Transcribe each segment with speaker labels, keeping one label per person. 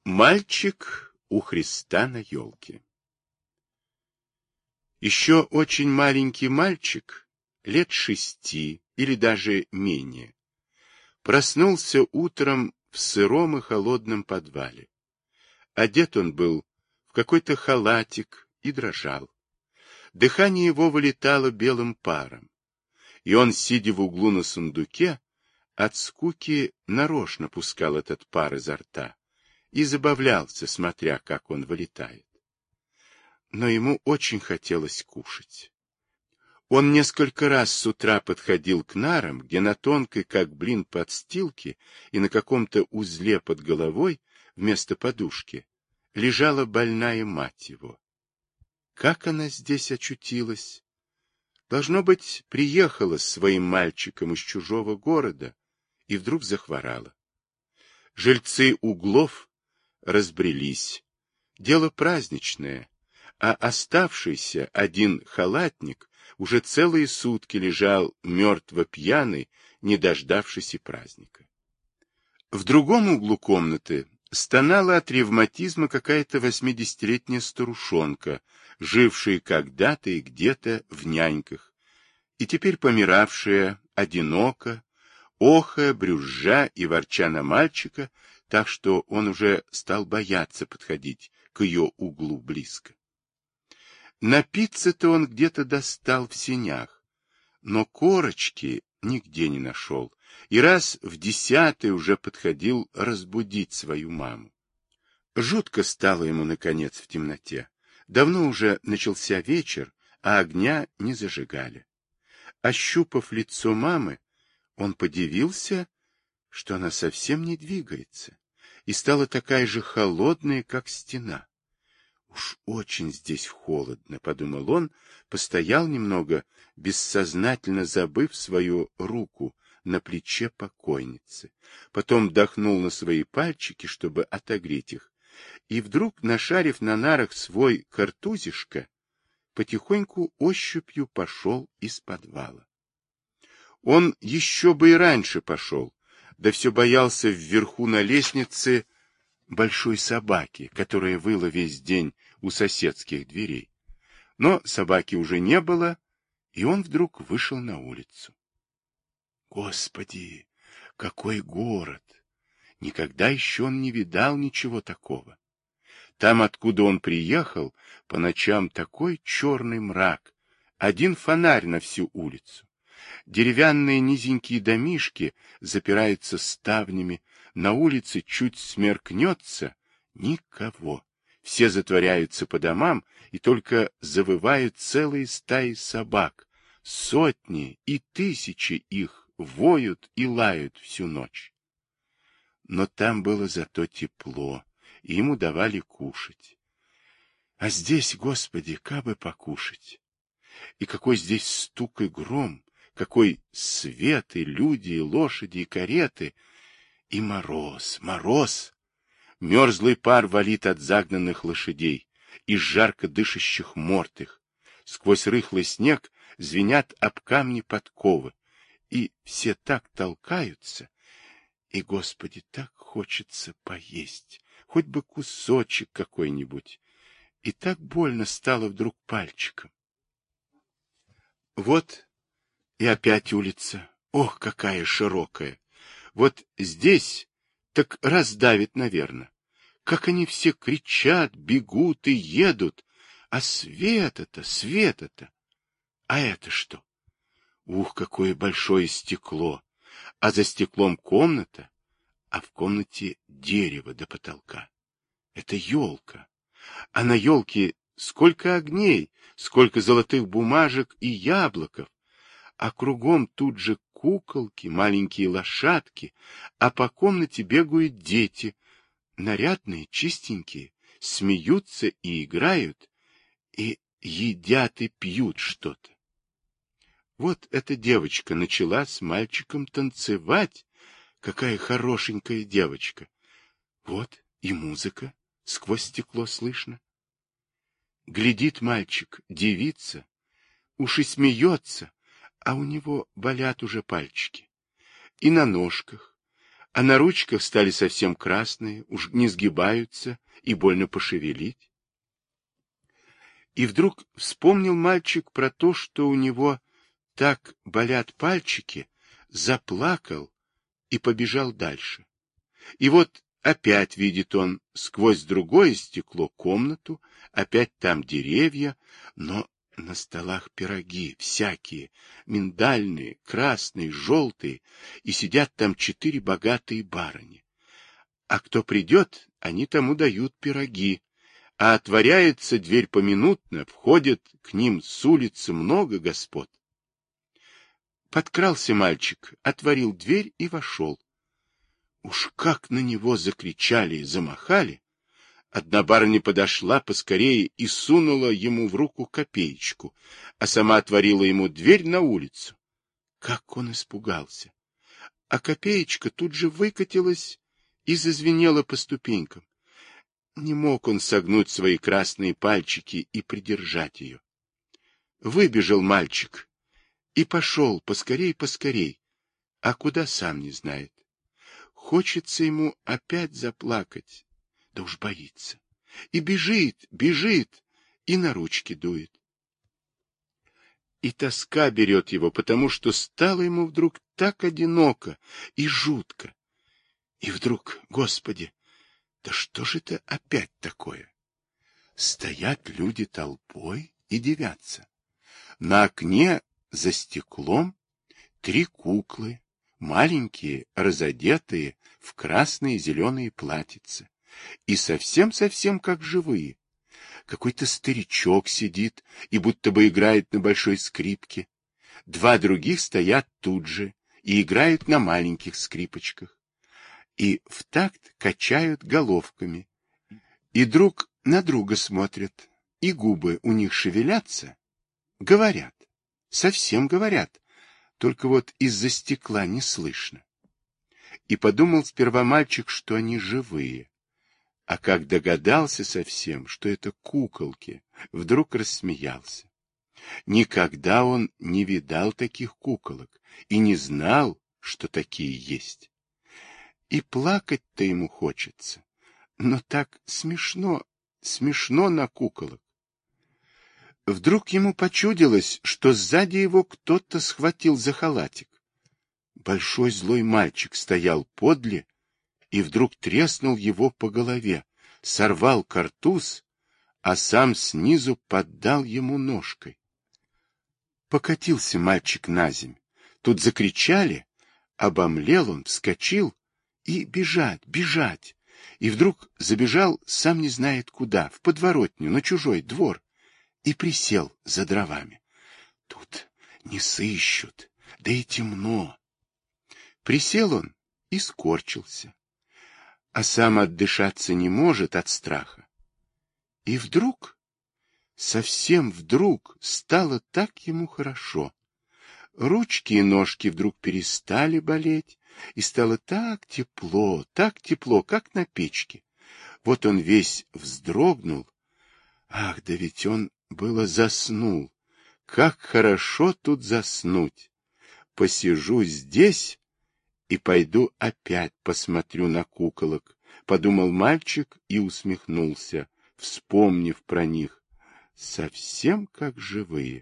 Speaker 1: Мальчик у Христа на елке. Еще очень маленький мальчик, лет 6 или даже менее, проснулся утром в сыром и холодном подвале. Одет он был в какой-то халатик и дрожал. Дыхание его вылетало белым паром, и он, сидя в углу на сундуке, от скуки нарочно пускал этот пар изо рта и забавлялся, смотря, как он вылетает. Но ему очень хотелось кушать. Он несколько раз с утра подходил к нарам, где на тонкой, как блин, подстилке и на каком-то узле под головой, вместо подушки, лежала больная мать его. Как она здесь очутилась? Должно быть, приехала с своим мальчиком из чужого города и вдруг захворала. Жильцы углов разбрелись. Дело праздничное, а оставшийся один халатник уже целые сутки лежал мертво пьяный, не дождавшись и праздника. В другом углу комнаты стонала от ревматизма какая-то 80-летняя старушонка, жившая когда-то и где-то в няньках, и теперь помиравшая одиноко, охая, брюзжа и ворча на мальчика, так что он уже стал бояться подходить к ее углу близко. Напиться-то он где-то достал в сенях, но корочки нигде не нашел, и раз в 10-й уже подходил разбудить свою маму. Жутко стало ему, наконец, в темноте. Давно уже начался вечер, а огня не зажигали. Ощупав лицо мамы, он подивился, что она совсем не двигается, и стала такая же холодная, как стена. Уж очень здесь холодно, — подумал он, постоял немного, бессознательно забыв свою руку на плече покойницы. Потом вдохнул на свои пальчики, чтобы отогреть их, и вдруг, нашарив на нарах свой картузишко, потихоньку ощупью пошел из подвала. Он еще бы и раньше пошел, да все боялся вверху на лестнице большой собаки, которая выла весь день у соседских дверей. Но собаки уже не было, и он вдруг вышел на улицу. Господи, какой город! Никогда еще он не видал ничего такого. Там, откуда он приехал, по ночам такой черный мрак, один фонарь на всю улицу. Деревянные низенькие домишки запираются ставнями, на улице чуть смеркнется — никого. Все затворяются по домам, и только завывают целые стаи собак. Сотни и тысячи их воют и лают всю ночь. Но там было зато тепло, и ему давали кушать. А здесь, Господи, кабы покушать! И какой здесь стук и гром! Какой свет, и люди, и лошади, и кареты, и мороз, мороз! Мерзлый пар валит от загнанных лошадей, из жарко дышащих морд их. Сквозь рыхлый снег звенят об камни подковы, и все так толкаются, и, Господи, так хочется поесть, хоть бы кусочек какой-нибудь, и так больно стало вдруг пальчиком. Вот и опять улица. Ох, какая широкая! Вот здесь так раздавит, наверное. Как они все кричат, бегут и едут. А света-то, света-то! А это что? Ух, какое большое стекло! А за стеклом комната, а в комнате дерево до потолка. Это елка. А на елке сколько огней, сколько золотых бумажек и яблоков. А кругом тут же куколки, маленькие лошадки, а по комнате бегают дети, нарядные, чистенькие, смеются и играют, и едят и пьют что-то. Вот эта девочка начала с мальчиком танцевать, какая хорошенькая девочка. Вот и музыка сквозь стекло слышно. Глядит мальчик, девица, уж и смеется, а у него болят уже пальчики. И на ножках. а на ручках стали совсем красные, уж не сгибаются и больно пошевелить. И вдруг вспомнил мальчик про то, что у него так болят пальчики, заплакал и побежал дальше. И вот опять видит он сквозь другое стекло комнату, опять там деревья, но на столах пироги всякие, миндальные, красные, желтые, и сидят там 4 богатые барыни. А кто придет, они тому дают пироги, а отворяется дверь поминутно, входит к ним с улицы много господ. Подкрался мальчик, отворил дверь и вошел. Уж как на него закричали и замахали! Одна барыня подошла поскорее и сунула ему в руку копеечку, а сама отворила ему дверь на улицу. Как он испугался! А копеечка тут же выкатилась и зазвенела по ступенькам. Не мог он согнуть свои красные пальчики и придержать ее. Выбежал мальчик и пошел поскорей, а куда сам не знает. Хочется ему опять заплакать, да уж боится. И бежит, и на ручки дует. И тоска берет его, потому что стало ему вдруг так одиноко и жутко. И вдруг, Господи, да что же это опять такое? Стоят люди толпой и дивятся. На окне за стеклом 3 куклы, маленькие, разодетые в красные и зеленые платьица. И совсем как живые. Какой-то старичок сидит и будто бы играет на большой скрипке. 2 других стоят тут же и играют на маленьких скрипочках. И в такт качают головками. И друг на друга смотрят, и губы у них шевелятся. Говорят, совсем говорят, только вот из-за стекла не слышно. И подумал сперва мальчик, что они живые. А как догадался совсем, что это куколки, вдруг рассмеялся. Никогда он не видал таких куколок и не знал, что такие есть. И плакать-то ему хочется, но так смешно на куколок. Вдруг ему почудилось, что сзади его кто-то схватил за халатик. Большой злой мальчик стоял подле и вдруг треснул его по голове, сорвал картуз, а сам снизу поддал ему ножкой. Покатился мальчик наземь. Тут закричали, обомлел он, вскочил и бежать. И вдруг забежал сам не знает куда, в подворотню, на чужой двор, и присел за дровами. Тут не сыщут, да и темно. Присел он и скорчился, а сам отдышаться не может от страха. И вдруг, совсем вдруг, стало так ему хорошо. Ручки и ножки вдруг перестали болеть, и стало так тепло, как на печке. Вот он весь вздрогнул. Ах, да ведь он было заснул. Как хорошо тут заснуть. Посижу здесь и пойду опять посмотрю на куколок, подумал мальчик и усмехнулся, вспомнив про них. Совсем как живые.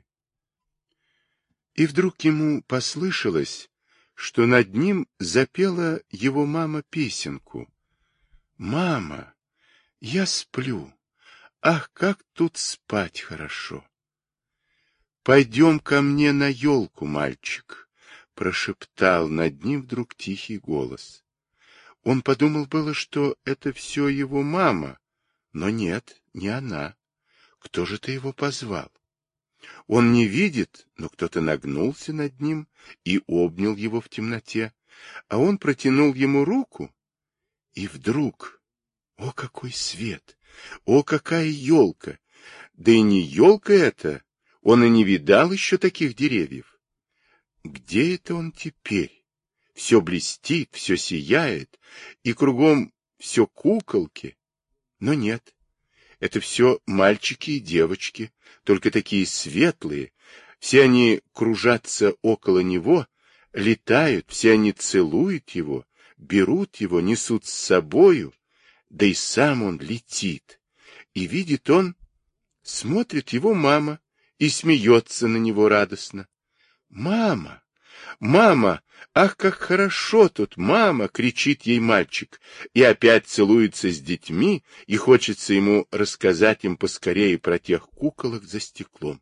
Speaker 1: И вдруг ему послышалось, что над ним запела его мама песенку. «Мама, я сплю. Ах, как тут спать хорошо!» «Пойдем ко мне на елку, мальчик», — прошептал над ним вдруг тихий голос. Он подумал было, что это все его мама, но нет, не она. Кто же-то его позвал? Он не видит, но кто-то нагнулся над ним и обнял его в темноте, а он протянул ему руку, и вдруг, о, какой свет! О, какая елка! Да и не елка это, он и не видал еще таких деревьев. Где это он теперь? Все блестит, все сияет, и кругом все куколки. Но нет, это все мальчики и девочки, только такие светлые. Все они кружатся около него, летают, все они целуют его, берут его, несут с собою, да и сам он летит. И видит он, смотрит его мама и смеется на него радостно. «Мама! Мама! Ах, как хорошо тут, мама!» — кричит ей мальчик, и опять целуется с детьми, и хочется ему рассказать им поскорее про тех куколок за стеклом.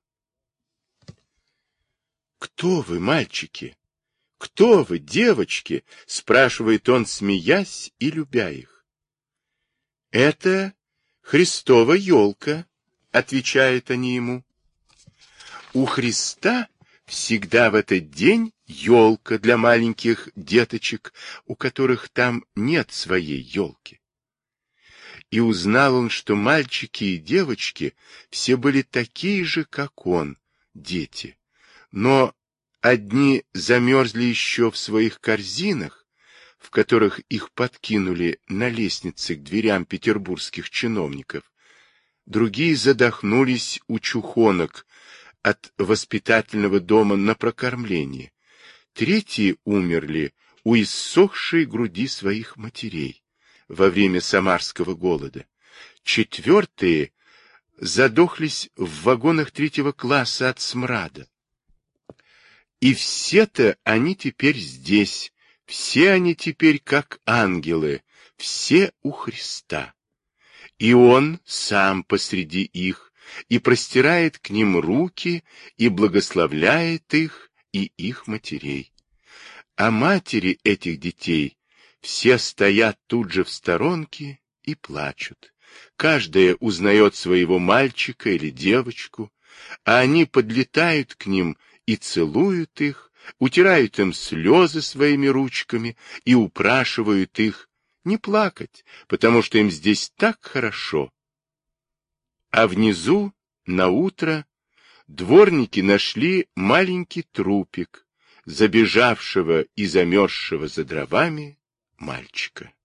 Speaker 1: «Кто вы, мальчики? Кто вы, девочки?» — спрашивает он, смеясь и любя их. «Это Христова елка», — отвечают они ему. У Христа всегда в этот день елка для маленьких деточек, у которых там нет своей елки. И узнал он, что мальчики и девочки все были такие же, как он, дети. Но одни замерзли еще в своих корзинах, в которых их подкинули на лестнице к дверям петербургских чиновников. Другие задохнулись у чухонок от воспитательного дома на прокормление. Третьи умерли у иссохшей груди своих матерей во время самарского голода. Четвертые задохлись в вагонах 3-го класса от смрада. И все-то они теперь здесь, все они теперь как ангелы, все у Христа. И Он сам посреди их, и простирает к ним руки, и благословляет их и их матерей. А матери этих детей все стоят тут же в сторонке и плачут. Каждая узнает своего мальчика или девочку, а они подлетают к ним и целуют их, утирают им слезы своими ручками и упрашивают их не плакать, потому что им здесь так хорошо. А внизу, наутро, дворники нашли маленький трупик забежавшего и замерзшего за дровами мальчика.